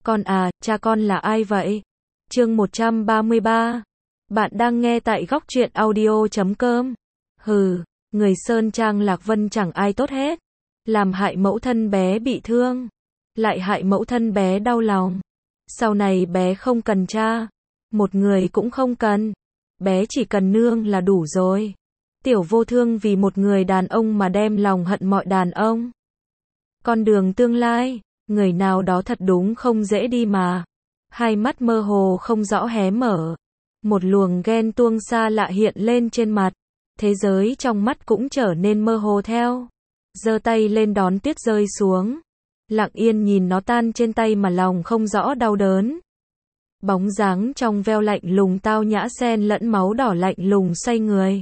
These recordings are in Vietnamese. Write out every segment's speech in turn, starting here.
Con à, cha con là ai vậy? Chương 133. Bạn đang nghe tại góc truyện audio.com. Hừ, người Sơn Trang Lạc Vân chẳng ai tốt hết. Làm hại mẫu thân bé bị thương. Lại hại mẫu thân bé đau lòng. Sau này bé không cần cha. Một người cũng không cần. Bé chỉ cần nương là đủ rồi. Tiểu Vô Thương vì một người đàn ông mà đem lòng hận mọi đàn ông. Con đường tương lai, người nào đó thật đúng không dễ đi mà. Hai mắt mơ hồ không rõ hé mở. Một luồng ghen tuông xa lạ hiện lên trên mặt. Thế giới trong mắt cũng trở nên mơ hồ theo. Giơ tay lên đón tuyết rơi xuống. Lặng yên nhìn nó tan trên tay mà lòng không rõ đau đớn. Bóng dáng trong veo lạnh lùng tao nhã xen lẫn máu đỏ lạnh lùng xoay người.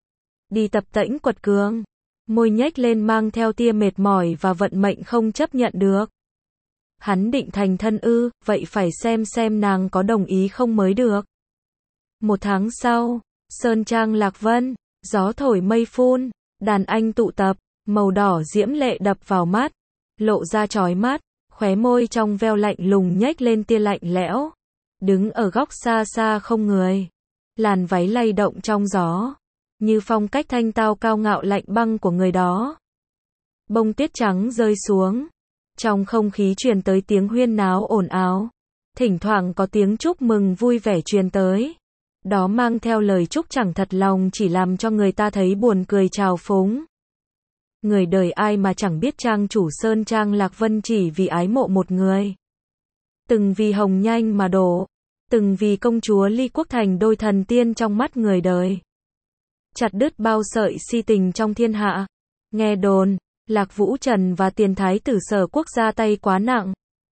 Đi tập tễnh quật cường. Môi nhếch lên mang theo tia mệt mỏi và vận mệnh không chấp nhận được. Hắn định thành thân ư, vậy phải xem nàng có đồng ý không mới được. Một tháng sau, Sơn Trang Lạc Vân, gió thổi mây phun, đàn anh tụ tập, màu đỏ diễm lệ đập vào mắt, lộ ra chói mắt, khóe môi trong veo lạnh lùng nhếch lên tia lạnh lẽo. Đứng ở góc xa xa không người, làn váy lay động trong gió, như phong cách thanh tao cao ngạo lạnh băng của người đó. Bông tuyết trắng rơi xuống, trong không khí truyền tới tiếng huyên náo ồn ào, thỉnh thoảng có tiếng chúc mừng vui vẻ truyền tới. Đó mang theo lời chúc chẳng thật lòng chỉ làm cho người ta thấy buồn cười trào phúng. Người đời ai mà chẳng biết trang chủ Sơn Trang Lạc Vân chỉ vì ái mộ một người. Từng vì hồng nhanh mà đổ, từng vì công chúa Ly Quốc thành đôi thần tiên trong mắt người đời. Chặt đứt bao sợi si tình trong thiên hạ. Nghe đồn, Lạc Vũ Trần và Tiền Thái tử Sở Quốc ra tay quá nặng.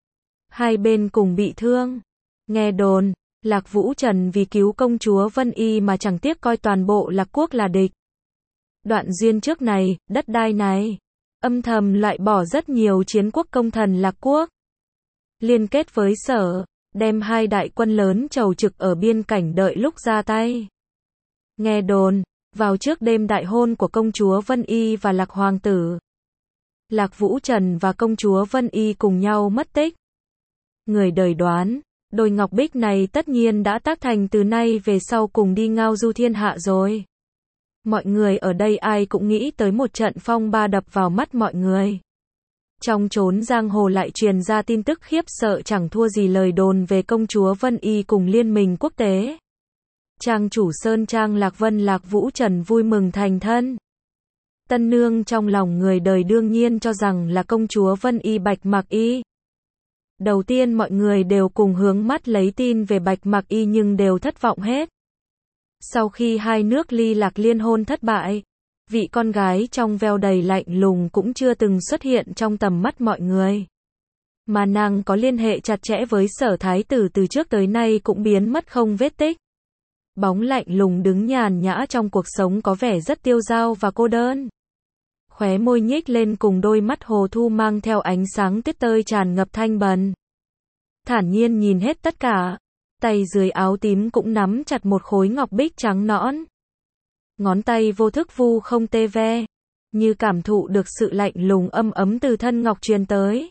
Hai bên cùng bị thương. Nghe đồn, Lạc Vũ Trần vì cứu công chúa Vân Y mà chẳng tiếc coi toàn bộ Lạc Quốc là địch. Đoạn duyên trước này, đất đai này, âm thầm loại bỏ rất nhiều chiến quốc công thần Lạc Quốc. Liên kết với Sở, đem hai đại quân lớn chầu trực ở biên cảnh đợi lúc ra tay. Nghe đồn, vào trước đêm đại hôn của công chúa Vân Y và Lạc Hoàng tử, Lạc Vũ Trần và công chúa Vân Y cùng nhau mất tích. Người đời đoán, đôi ngọc bích này tất nhiên đã tác thành từ nay về sau cùng đi ngao du thiên hạ rồi. Mọi người ở đây ai cũng nghĩ tới một trận phong ba đập vào mắt mọi người. Trong chốn giang hồ lại truyền ra tin tức khiếp sợ chẳng thua gì lời đồn về công chúa Vân Y cùng liên minh quốc tế. Trang chủ Sơn Trang Lạc Vân Lạc Vũ Trần vui mừng thành thân. Tân nương trong lòng người đời đương nhiên cho rằng là công chúa Vân Y Bạch Mạc Y. Đầu tiên mọi người đều cùng hướng mắt lấy tin về Bạch Mạc Y nhưng đều thất vọng hết. Sau khi hai nước ly lạc liên hôn thất bại, vị con gái trong veo đầy lạnh lùng cũng chưa từng xuất hiện trong tầm mắt mọi người. Mà nàng có liên hệ chặt chẽ với Sở Thái tử từ trước tới nay cũng biến mất không vết tích. Bóng lạnh lùng đứng nhàn nhã trong cuộc sống có vẻ rất tiêu dao và cô đơn. Khóe môi nhếch lên cùng đôi mắt hồ thu mang theo ánh sáng tuyết tơi tràn ngập thanh bần. Thản nhiên nhìn hết tất cả, tay dưới áo tím cũng nắm chặt một khối ngọc bích trắng nõn. Ngón tay vô thức vu không tê ve, như cảm thụ được sự lạnh lùng âm ấm từ thân ngọc truyền tới.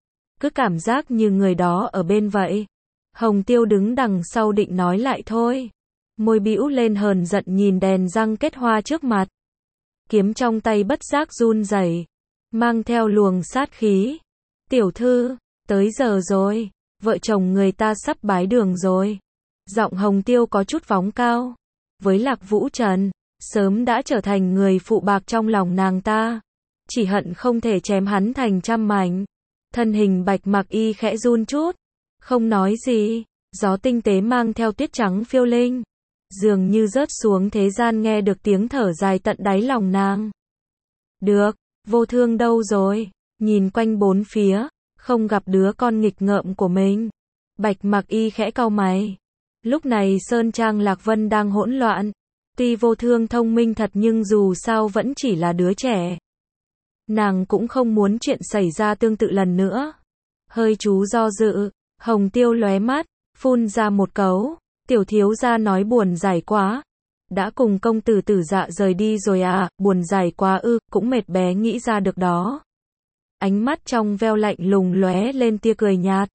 Cứ cảm giác như người đó ở bên vậy. Hồng Tiêu đứng đằng sau định nói lại thôi. Môi bĩu lên hờn giận nhìn đèn răng kết hoa trước mặt. Kiếm trong tay bất giác run rẩy, mang theo luồng sát khí. Tiểu thư, tới giờ rồi, vợ chồng người ta sắp bái đường rồi. Giọng Hồng Tiêu có chút vóng cao. Với Lạc Vũ Trần, sớm đã trở thành người phụ bạc trong lòng nàng ta. Chỉ hận không thể chém hắn thành trăm mảnh. Thân hình Bạch Mạc Y khẽ run chút, không nói gì. Gió tinh tế mang theo tuyết trắng phiêu linh, dường như rớt xuống thế gian nghe được tiếng thở dài tận đáy lòng nàng. Được, Vô Thương đâu rồi? Nhìn quanh bốn phía, không gặp đứa con nghịch ngợm của mình. Bạch Mạc Y khẽ cau mày. Lúc này Sơn Trang Lạc Vân đang hỗn loạn. Tuy Vô Thương thông minh thật nhưng dù sao vẫn chỉ là đứa trẻ. Nàng cũng không muốn chuyện xảy ra tương tự lần nữa. Hơi chú do dự, Hồng Tiêu lóe mắt, phun ra một câu. Tiểu thiếu gia nói buồn giải quá. Đã cùng công tử Tử Dạ rời đi rồi à, buồn giải quá ư, cũng mệt bé nghĩ ra được đó. Ánh mắt trong veo lạnh lùng lóe lên tia cười nhạt.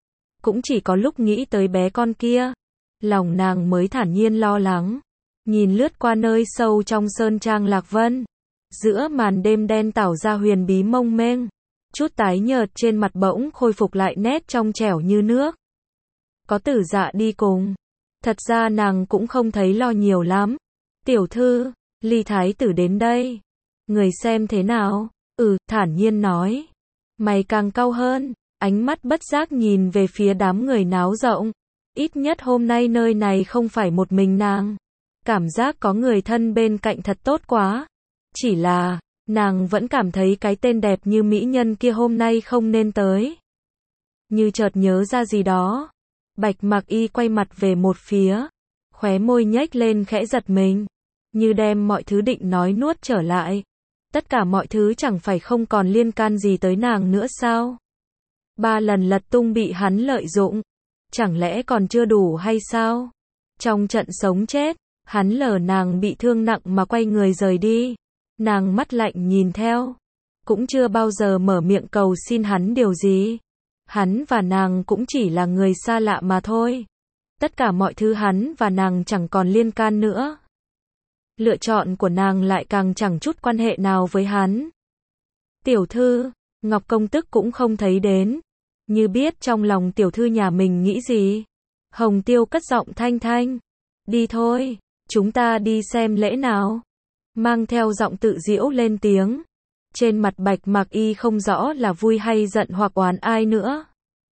Cũng chỉ có lúc nghĩ tới bé con kia, lòng nàng mới thản nhiên lo lắng. Nhìn lướt qua nơi sâu trong sơn trang Lạc Vân, giữa màn đêm đen tảo ra huyền bí mông mênh, chút tái nhợt trên mặt bỗng khôi phục lại nét trong trẻo như nước. Có Tử Dạ đi cùng, thật ra nàng cũng không thấy lo nhiều lắm. Tiểu thư, Ly thái tử đến đây, người xem thế nào? Thản nhiên nói. Mày càng cau hơn, ánh mắt bất giác nhìn về phía đám người náo rộng. Ít nhất hôm nay nơi này không phải một mình nàng. Cảm giác có người thân bên cạnh thật tốt quá. Chỉ là, nàng vẫn cảm thấy cái tên đẹp như mỹ nhân kia hôm nay không nên tới. Như chợt nhớ ra gì đó, Bạch Mặc Y quay mặt về một phía, khóe môi nhếch lên khẽ giật mình, như đem mọi thứ định nói nuốt trở lại. Tất cả mọi thứ chẳng phải không còn liên can gì tới nàng nữa sao? 3 lần lật tung bị hắn lợi dụng, chẳng lẽ còn chưa đủ hay sao? Trong trận sống chết, hắn lờ nàng bị thương nặng mà quay người rời đi. Nàng mắt lạnh nhìn theo, cũng chưa bao giờ mở miệng cầu xin hắn điều gì. Hắn và nàng cũng chỉ là người xa lạ mà thôi. Tất cả mọi thứ hắn và nàng chẳng còn liên can nữa. Lựa chọn của nàng lại càng chẳng chút quan hệ nào với hắn. Tiểu thư, Ngọc Công Tức cũng không thấy đến, như biết trong lòng tiểu thư nhà mình nghĩ gì. Hồng Tiêu cất giọng thanh thanh, đi thôi, chúng ta đi xem lễ nào. Mang theo giọng tự giễu lên tiếng. Trên mặt Bạch Mặc Y không rõ là vui hay giận hoặc oán ai nữa.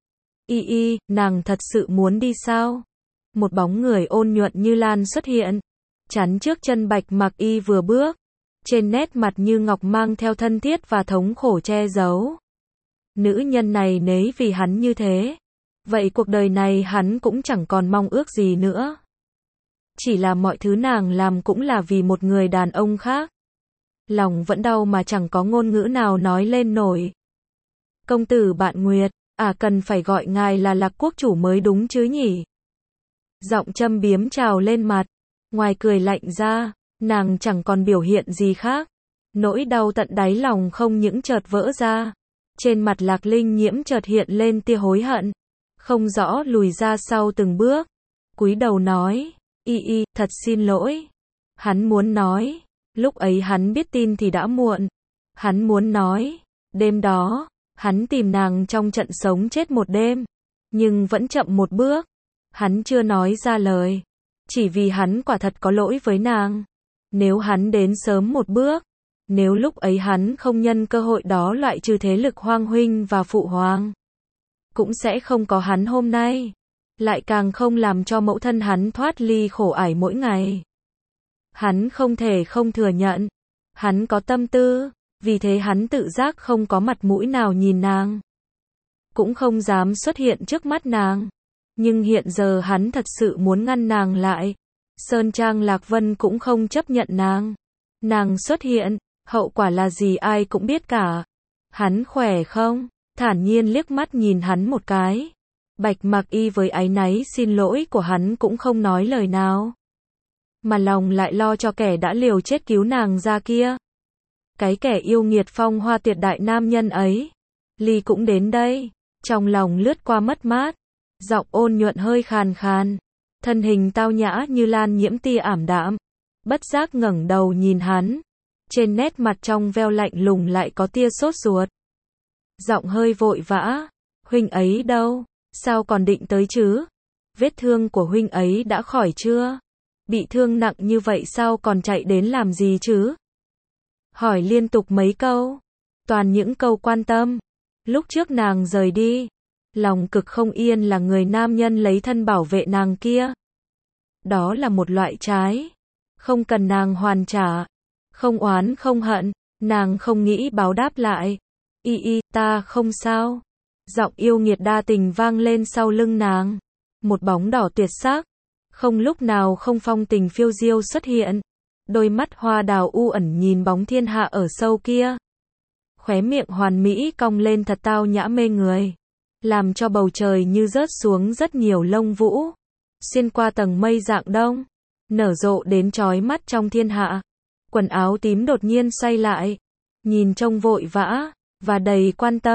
Nàng thật sự muốn đi sao? Một bóng người ôn nhuận như lan xuất hiện, chắn trước chân Bạch Mặc Y vừa bước. Trên nét mặt như ngọc mang theo thân thiết và thống khổ che giấu. Nữ nhân này nếu vì hắn như thế, vậy cuộc đời này hắn cũng chẳng còn mong ước gì nữa. Chỉ là mọi thứ nàng làm cũng là vì một người đàn ông khác. Lòng vẫn đau mà chẳng có ngôn ngữ nào nói lên nổi. Công tử Bạn Nguyệt, cần phải gọi ngài là Lạc quốc chủ mới đúng chứ nhỉ? Giọng châm biếm trào lên mặt, ngoài cười lạnh ra, nàng chẳng còn biểu hiện gì khác. Nỗi đau tận đáy lòng không những chợt vỡ ra, trên mặt Lạc Linh Nhiễm chợt hiện lên tia hối hận, không rõ lùi ra sau từng bước, cúi đầu nói, thật xin lỗi. Hắn muốn nói, lúc ấy hắn biết tin thì đã muộn. Hắn muốn nói, đêm đó, hắn tìm nàng trong trận sống chết một đêm, nhưng vẫn chậm một bước. Hắn chưa nói ra lời, chỉ vì hắn quả thật có lỗi với nàng. Nếu hắn đến sớm một bước, nếu lúc ấy hắn không nhân cơ hội đó loại trừ thế lực Hoang huynh và phụ hoàng, cũng sẽ không có hắn hôm nay, lại càng không làm cho mẫu thân hắn thoát ly khổ ải mỗi ngày. Hắn không thể không thừa nhận, hắn có tâm tư, vì thế hắn tự giác không có mặt mũi nào nhìn nàng, cũng không dám xuất hiện trước mắt nàng. Nhưng hiện giờ hắn thật sự muốn ngăn nàng lại. Sơn Trang Lạc Vân cũng không chấp nhận nàng. Nàng xuất hiện, hậu quả là gì ai cũng biết cả. Hắn khỏe không? Thản nhiên liếc mắt nhìn hắn một cái. Bạch Mặc Y với áy náy xin lỗi của hắn cũng không nói lời nào, mà lòng lại lo cho kẻ đã liều chết cứu nàng ra kia. Cái kẻ yêu nghiệt phong hoa tuyệt đại nam nhân ấy. Ly cũng đến đây. Trong lòng lướt qua mất mát, giọng ôn nhuận hơi khàn khàn, thân hình tao nhã như Lan Nhiễm tia ảm đạm, bất giác ngẩng đầu nhìn hắn, trên nét mặt trong veo lạnh lùng lại có tia sốt ruột. Giọng hơi vội vã, huynh ấy đâu, sao còn định tới chứ? Vết thương của huynh ấy đã khỏi chưa? Bị thương nặng như vậy sao còn chạy đến làm gì chứ? Hỏi liên tục mấy câu, toàn những câu quan tâm. Lúc trước nàng rời đi, lòng cực không yên là người nam nhân lấy thân bảo vệ nàng kia. Đó là một loại trái, không cần nàng hoàn trả, không oán không hận, nàng không nghĩ báo đáp lại. Ta không sao. Giọng yêu nghiệt đa tình vang lên sau lưng nàng. Một bóng đỏ tuyệt sắc, không lúc nào không phong tình phiêu diêu xuất hiện. Đôi mắt hoa đào u ẩn nhìn bóng thiên hạ ở sâu kia. Khóe miệng hoàn mỹ cong lên thật tao nhã mê người, làm cho bầu trời như rớt xuống rất nhiều lông vũ, xuyên qua tầng mây rạng đông, nở rộ đến chói mắt trong thiên hạ. Quần áo tím đột nhiên xoay lại, nhìn trông vội vã và đầy quan tâm.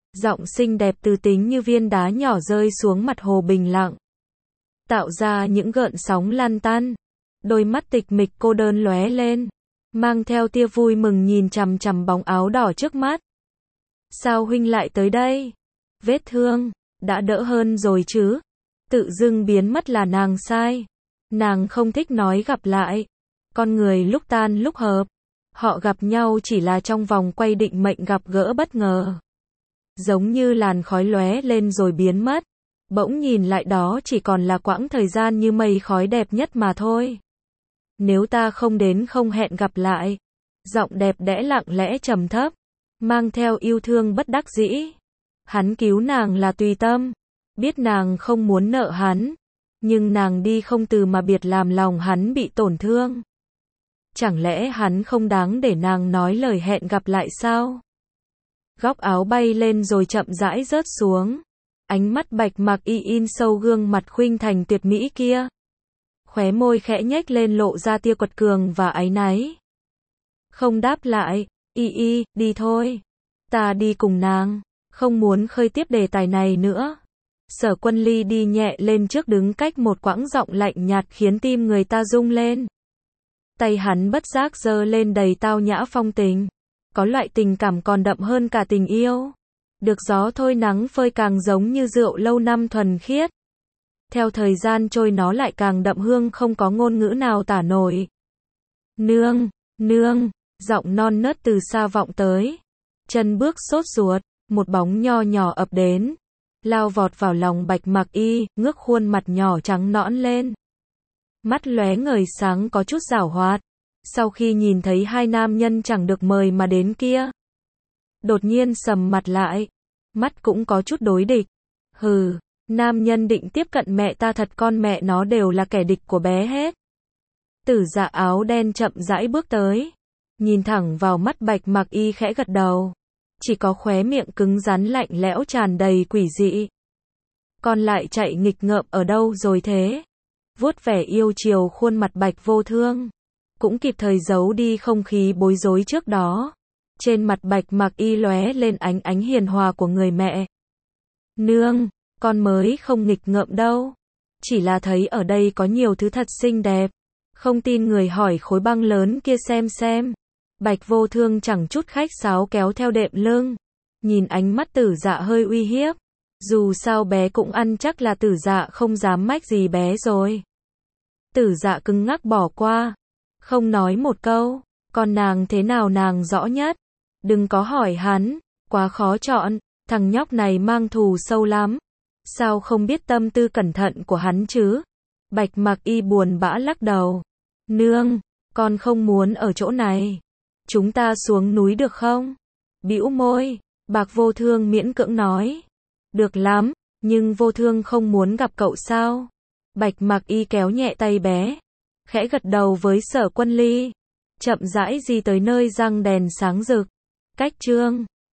Giọng xinh đẹp từ tính như viên đá nhỏ rơi xuống mặt hồ bình lặng, tạo ra những gợn sóng lan tan. Đôi mắt tịch mịch cô đơn lóe lên, mang theo tia vui mừng nhìn chằm chằm bóng áo đỏ trước mắt. Sao huynh lại tới đây? Vết thương đã đỡ hơn rồi chứ? Tự dưng biến mất là nàng sai. Nàng không thích nói gặp lại. Con người lúc tan lúc hợp. Họ gặp nhau chỉ là trong vòng quay định mệnh gặp gỡ bất ngờ. Giống như làn khói lóe lên rồi biến mất. Bỗng nhìn lại đó chỉ còn là quãng thời gian như mây khói đẹp nhất mà thôi. Nếu ta không đến không hẹn gặp lại. Giọng đẹp đẽ lặng lẽ trầm thấp, mang theo yêu thương bất đắc dĩ. Hắn cứu nàng là tùy tâm, biết nàng không muốn nợ hắn, nhưng nàng đi không từ mà biệt làm lòng hắn bị tổn thương. Chẳng lẽ hắn không đáng để nàng nói lời hẹn gặp lại sao? Góc áo bay lên rồi chậm rãi rớt xuống. Ánh mắt Bạch Mạc Y in sâu gương mặt khuynh thành tuyệt mỹ kia. Khóe môi khẽ nhếch lên lộ ra tia quật cường và áy náy. Không đáp lại, Y, đi thôi. Ta đi cùng nàng, không muốn khơi tiếp đề tài này nữa. Sở Quân Ly đi nhẹ lên trước đứng cách một quãng, giọng lạnh nhạt khiến tim người ta rung lên. Tay hắn bất giác giơ lên đầy tao nhã phong tình. Có loại tình cảm còn đậm hơn cả tình yêu. Được gió thôi nắng phơi càng giống như rượu lâu năm thuần khiết. Theo thời gian trôi nó lại càng đậm hương không có ngôn ngữ nào tả nổi. Nương, nương, giọng non nớt từ xa vọng tới. Chân bước sốt ruột, một bóng nho nhỏ ập đến. Lao vọt vào lòng Bạch Mạc Y, ngước khuôn mặt nhỏ trắng nõn lên. Mắt lóe ngời sáng có chút giảo hoạt. Sau khi nhìn thấy hai nam nhân chẳng được mời mà đến kia, đột nhiên sầm mặt lại. Mắt cũng có chút đối địch. Hừ, nam nhân định tiếp cận mẹ ta thật, con mẹ nó đều là kẻ địch của bé hết. Tử Dạ áo đen chậm rãi bước tới, nhìn thẳng vào mắt Bạch Mạc Y khẽ gật đầu. Chỉ có khóe miệng cứng rắn lạnh lẽo tràn đầy quỷ dị. Con lại chạy nghịch ngợm ở đâu rồi thế? Vuốt vẻ yêu chiều khuôn mặt Bạch Vô Thương, cũng kịp thời giấu đi không khí bối rối trước đó. Trên mặt Bạch Mạc Y lóe lên ánh hiền hòa của người mẹ. Nương, con mới không nghịch ngợm đâu. Chỉ là thấy ở đây có nhiều thứ thật xinh đẹp. Không tin người hỏi khối băng lớn kia xem. Bạch Vô Thương chẳng chút khách sáo kéo theo đệm lưng. Nhìn ánh mắt Tử Dạ hơi uy hiếp. Dù sao bé cũng ăn chắc là Tử Dạ không dám mách gì bé rồi. Tử Dạ cứng ngắc bỏ qua. Không nói một câu. Còn nàng thế nào nàng rõ nhất. Đừng có hỏi hắn. Quá khó chọn. Thằng nhóc này mang thù sâu lắm. Sao không biết tâm tư cẩn thận của hắn chứ? Bạch Mạc Y buồn bã lắc đầu. Nương, con không muốn ở chỗ này. Chúng ta xuống núi được không? Bĩu môi, Bạch Vô Thương miễn cưỡng nói. Được lắm, nhưng Vô Thương không muốn gặp cậu sao? Bạch Mạc Y kéo nhẹ tay bé, khẽ gật đầu với Sở Quân Ly. Chậm rãi đi tới nơi răng đèn sáng rực. Cách chương